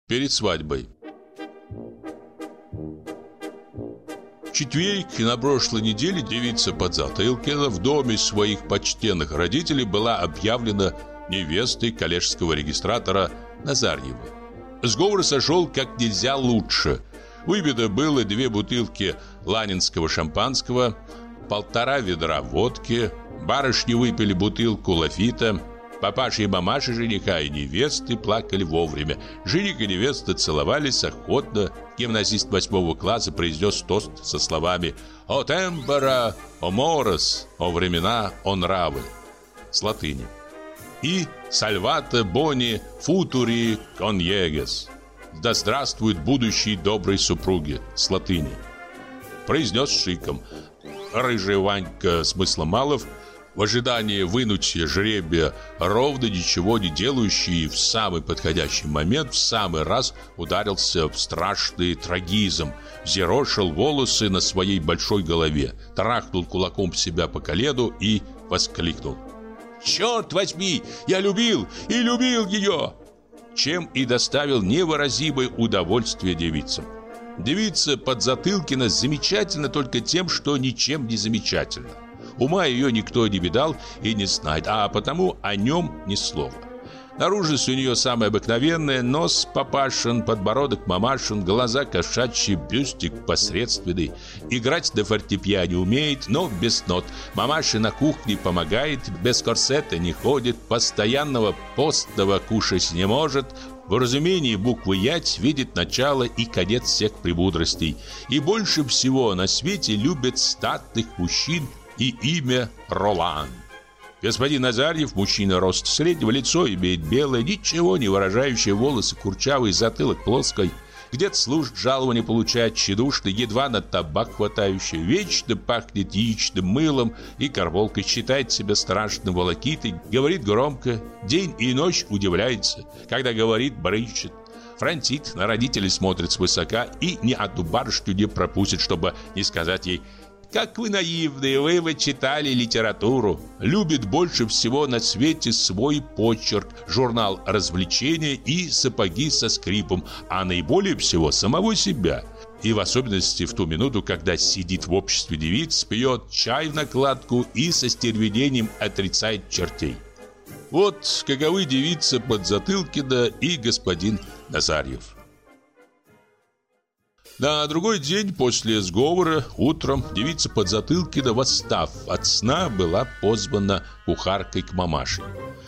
перед свадьбой. В четверг на прошлой неделе девица Подзатылкина в доме своих почтенных родителей была объявлена невестой коллежского регистратора Назарьева. Сговор сошел как нельзя лучше. Выпито было 2 бутылки ланинского шампанского, 1,5 ведра водки, барышни выпили бутылку лафита. Папаша и мамаша жениха и невесты плакали вовремя. Жених и невеста целовались охотно. Гимназист 8 класса произнес тост со словами «О темпора, о морос, о времена, о нравы» с латыни. И «Сальвата бони футури коньегес» «Да здравствуют будущие добрые супруги» с латыни. Произнес шиком. Рыжий Ванька Смысломалов, в ожидании вынутия жребия, ровно ничего не делающий, в самый подходящий момент, в самый раз ударился в страшный трагизм, взъерошил волосы на своей большой голове, трахнул кулаком себя по колену и воскликнул: «Черт возьми, я любил и любил ее!» Чем и доставил невыразимое удовольствие девицам. Девица Подзатылкина замечательна только тем, что ничем не замечательна. Ума ее никто не видал и не знает, а потому о нем ни слова. Наружность у нее самая обыкновенная: нос папашин, подбородок мамашин, глаза кошачьи, бюстик посредственный. Играть на фортепиано умеет, но без нот. Мамаша на кухне помогает, без корсета не ходит, постоянного постного кушать не может. В разумении буквы «ять» видит начало и конец всех премудростей. И больше всего на свете любит статных мужчин и имя Ролан. Господин Назарьев, мужчина роста среднего, лицо имеет белое, ничего не выражающее, волосы курчавые, затылок плоской. Где-то служит, жалование получает тщедушный, едва на табак хватающий, вечно пахнет яичным мылом и карболкой, считает себя страшным волокитой, говорит громко, день и ночь удивляется, когда говорит, брычет. Франтит, на родителей смотрит свысока и ни одну барышню не пропустит, чтобы не сказать ей: «Как вы наивные, вы читали литературу». Любит больше всего на свете свой почерк, журнал развлечения и сапоги со скрипом, а наиболее всего самого себя. И в особенности в ту минуту, когда сидит в обществе девиц, пьет чай в накладку и со стервенением отрицает чертей. Вот каковы девица Подзатылкина и господин Назарьев. На другой день после сговора утром девица Подзатылкина, восстав от сна, была позвана кухаркой к мамаше.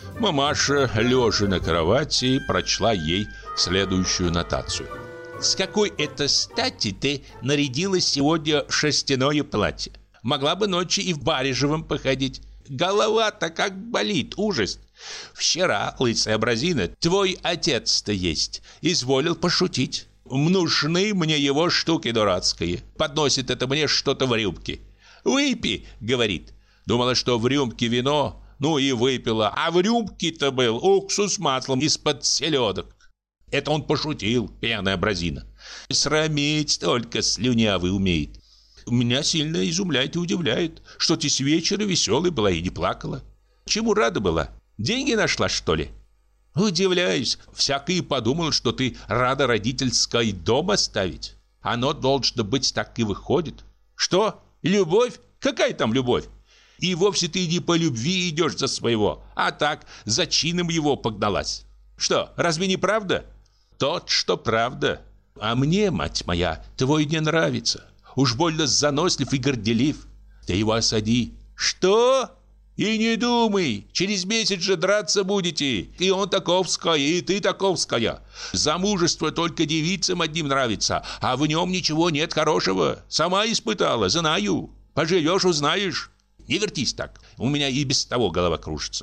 Мамаша, лежа на кровати, прочла ей следующую нотацию: «С какой это стати ты нарядилась сегодня в шерстяное платье? Могла бы ночью и в барежевом походить. Голова-то как болит, ужас. Вчера, лысая образина, твой отец-то есть, изволил пошутить. Нужны мне его штуки дурацкие. Подносит это мне что-то в рюмке. Выпей, говорит. Думала, что в рюмке вино, ну и выпила. А в рюмке-то был уксус с маслом из-под селедок. Это он пошутил, пьяная образина. Срамить только слюнявый умеет. Меня сильно изумляет и удивляет, что ты с вечера веселой была и не плакала. Чему рада была? Деньги нашла, что ли? Удивляюсь, всякий подумал, что ты рада родительский дом оставить. Оно должно быть так и выходит. Что? Любовь? Какая там любовь? И вовсе ты не по любви идешь за своего, а так, за чином его погналась. Что, разве не правда? Тот, что правда. А мне, мать моя, твой не нравится. Уж больно занослив и горделив. Ты его осади. Что? И не думай, через месяц же драться будете. И он таковская, и ты таковская. Замужество только девицам одним нравится, а в нем ничего нет хорошего. Сама испытала, знаю. Поживешь, узнаешь. Не вертись так, у меня и без того голова кружится.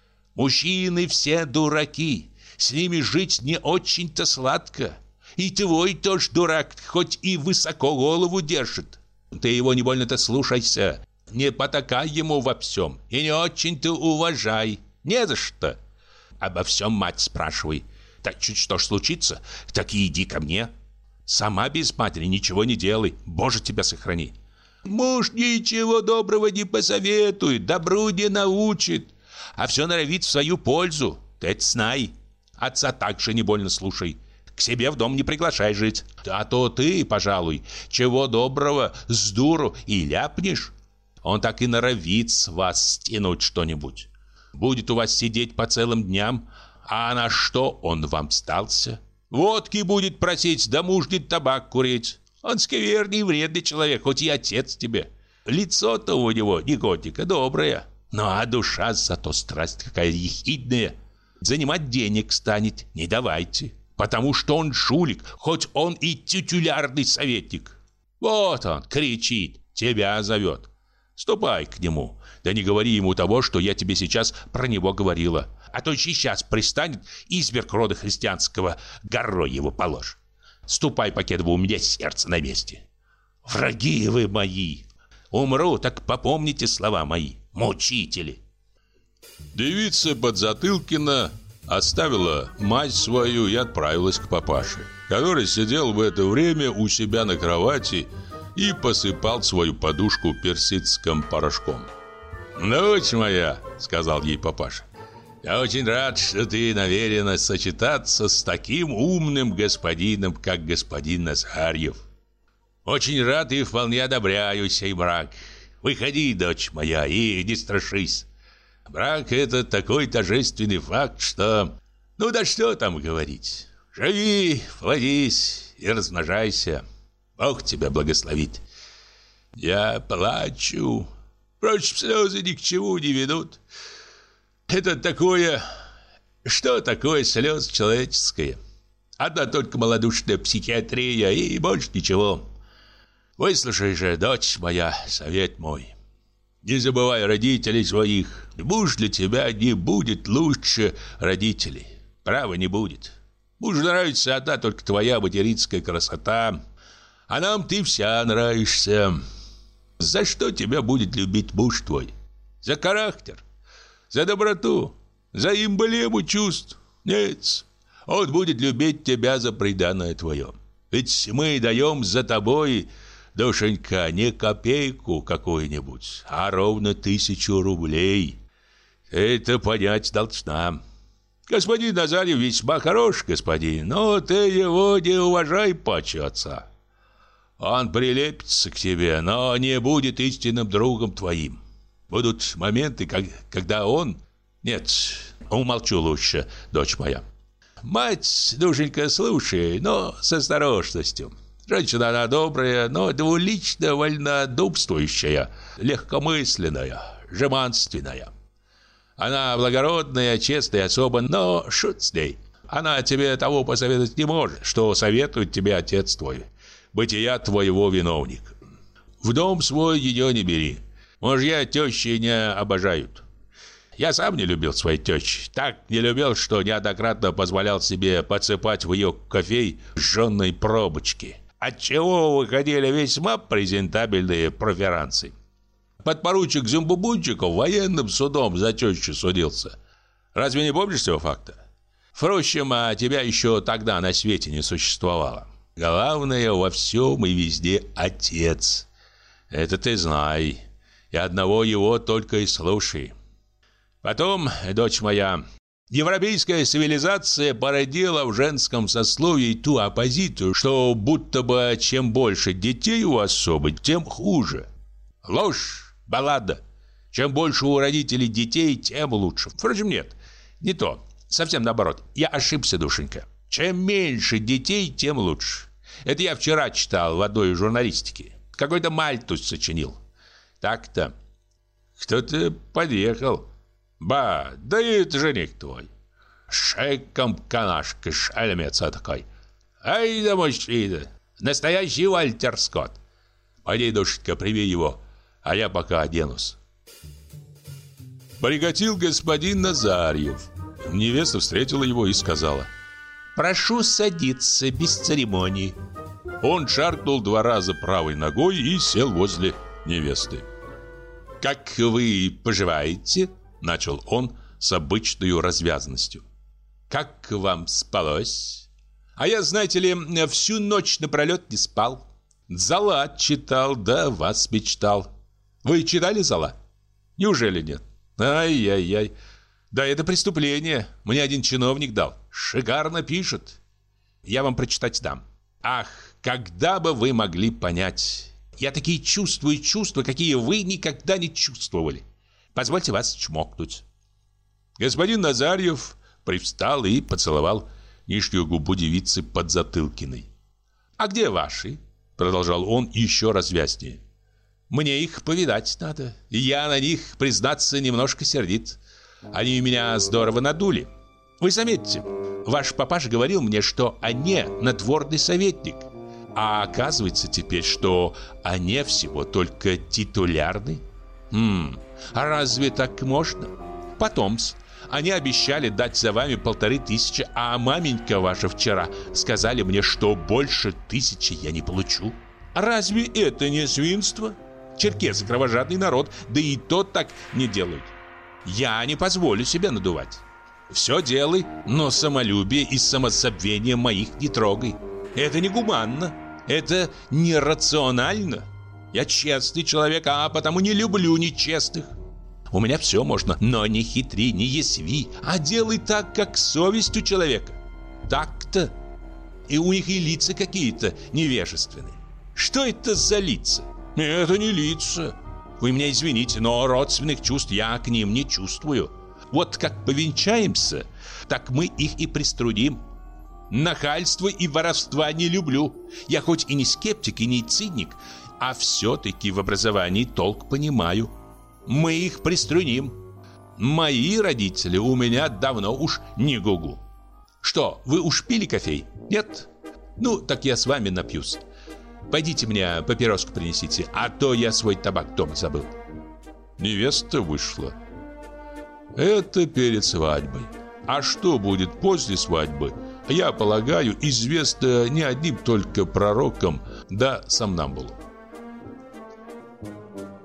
Мужчины все дураки, с ними жить не очень-то сладко. И твой тоже дурак, хоть и высоко голову держит. Ты его не больно-то слушайся. Не потакай ему во всем и не очень-то уважай. Не за что. Обо всем мать спрашивай. Так чуть что ж случится, так и иди ко мне. Сама без матери ничего не делай. Боже, тебя сохрани. Муж ничего доброго не посоветует, добру не научит, а все норовит в свою пользу. Ты это знай. Отца также не больно слушай. к себе в дом не приглашай жить. А то ты, пожалуй, чего доброго, с дуру и ляпнешь. Он так и норовит с вас стянуть что-нибудь. Будет у вас сидеть по целым дням, а на что он вам сдался? Водки будет просить, да мужний табак курить. Он скверный и вредный человек, хоть и отец тебе. Лицо-то у него, негодника, доброе. Ну а душа зато страсть какая ехидная. Занимать денег станет, не давайте. Потому что он жулик, хоть он и титулярный советник. Вот он кричит, тебя зовет. Ступай к нему, да не говори ему того, что я тебе сейчас про него говорила. А то сейчас пристанет изверг рода христианского, горой его положь. Ступай, Покедова, у меня сердце на месте. Враги вы мои. Умру, так попомните слова мои, мучители. Девица Подзатылкина оставила мать свою и отправилась к папаше, который сидел в это время у себя на кровати и посыпал свою подушку персидским порошком. «Дочь моя», — сказал ей папаша, — «я очень рад, что ты намерена сочетаться с таким умным господином, как господин Назарьев. Очень рад и вполне одобряю сей брак. Выходи, дочь моя, и не страшись. Брак — это такой торжественный факт, что... Ну да что там говорить. Живи, плодись и размножайся. Бог тебя благословит. Я плачу. Впрочем, слезы ни к чему не ведут. Это такое... Что такое слез человеческое? Одна только малодушная психиатрия и больше ничего. Выслушай же, дочь моя, совет мой. Не забывай родителей своих. Муж для тебя не будет лучше родителей. Право не будет. Мужу нравится одна только твоя материнская красота. А нам ты вся нравишься. За что тебя будет любить муж твой? За характер? За доброту? За эмблему чувств? Нет. Он будет любить тебя за преданное твое. Ведь мы даем за тобой, душенька, не копейку какую-нибудь, а ровно 1000 рублей. Это понять должна. Господин Назарьев весьма хорош господин, но ты его не уважай паче отца. Он прилепится к тебе, но не будет истинным другом твоим. Будут моменты, когда он... Нет, умолчу лучше, дочь моя. Мать, душенька, слушай, но с осторожностью. Женщина она добрая, но двулично вольнодумствующая, легкомысленная, жеманственная. Она благородная, честная особа, но шут с ней. Она тебе того посоветовать не может, что советует тебе отец твой, бытия твоего виновник. В дом свой ее не бери. Мужья тещи не обожают. Я сам не любил своей тещи. Так не любил, что неоднократно позволял себе подсыпать в ее кофей жженой пробочки, отчего выходили весьма презентабельные проферансы. Подпоручик Зюмбубунчиков военным судом за тещу судился. Разве не помнишь этого факта? Впрочем, а тебя еще тогда на свете не существовало. Главное во всем и везде отец. Это ты знай. И одного его только и слушай. Потом, дочь моя, европейская цивилизация породила в женском сословии ту оппозицию, что будто бы чем больше детей у особы, тем хуже. Ложь, баллада. Чем больше у родителей детей, тем лучше. Впрочем, нет, не то. Совсем наоборот. Я ошибся, душенька. Чем меньше детей, тем лучше. Это я вчера читал в одной журналистике. Какой-то Мальтус сочинил. Так-то. Кто-то подъехал. Ба, да и это жених твой. Шеком канашка, шальмец такой. Ай да мужчина. Настоящий Вальтер Скотт. Пойди, душенька, прими его, а я пока оденусь. Прикатил господин Назарьев. Невеста встретила его и сказала: «Прошу садиться без церемоний». Он шаркнул 2 раза правой ногой и сел возле невесты. «Как вы поживаете?» — начал он с обычной развязностью. «Как вам спалось?» «А я, знаете ли, всю ночь напролет не спал. Зола читал, да вас мечтал. Вы читали Зола? Неужели нет? Ай-яй-яй. Да это преступление. Мне один чиновник дал. Шикарно пишет. Я вам прочитать дам. Ах, когда бы вы могли понять. Я такие чувствую чувства, какие вы никогда не чувствовали. Позвольте вас чмокнуть. Господин Назарьев привстал и поцеловал нижнюю губу девицы Подзатылкиной. «А где ваши?» — продолжал он еще развязнее. «Мне их повидать надо. Я на них, признаться, немножко сердит. Они меня здорово надули. Вы заметьте, ваш папаша говорил мне, что Аня надворный советник. А оказывается теперь, что Аня всего только титулярный. А разве так можно? Потом-с, они обещали дать за вами 1500, а маменька ваша вчера сказали мне, что больше 1000 я не получу. Разве это не свинство? Черкесы кровожадный народ, да и тот так не делают. Я не позволю себя надувать. Все делай, но самолюбие и самозабвение моих не трогай. Это не гуманно, это нерационально. Я честный человек, а потому не люблю нечестных. У меня все можно, но не хитри, не ясви, а делай так, как совесть у человека. Так-то. И у них и лица какие-то невежественные. Что это за лица? Это не лица. Вы меня извините, но родственных чувств я к ним не чувствую. Вот как повенчаемся, так мы их и приструним. Нахальства и воровства не люблю. Я хоть и не скептик, и не циник, а все-таки в образовании толк понимаю. Мы их приструним. Мои родители у меня давно уж не гугу. Что, вы уж пили кофей? Нет? Ну, так я с вами напьюсь. Пойдите мне папироску принесите, а то я свой табак дома забыл. Невеста вышла. Это перед свадьбой. А что будет после свадьбы, я полагаю, известно не одним только пророкам да сомнамбулам.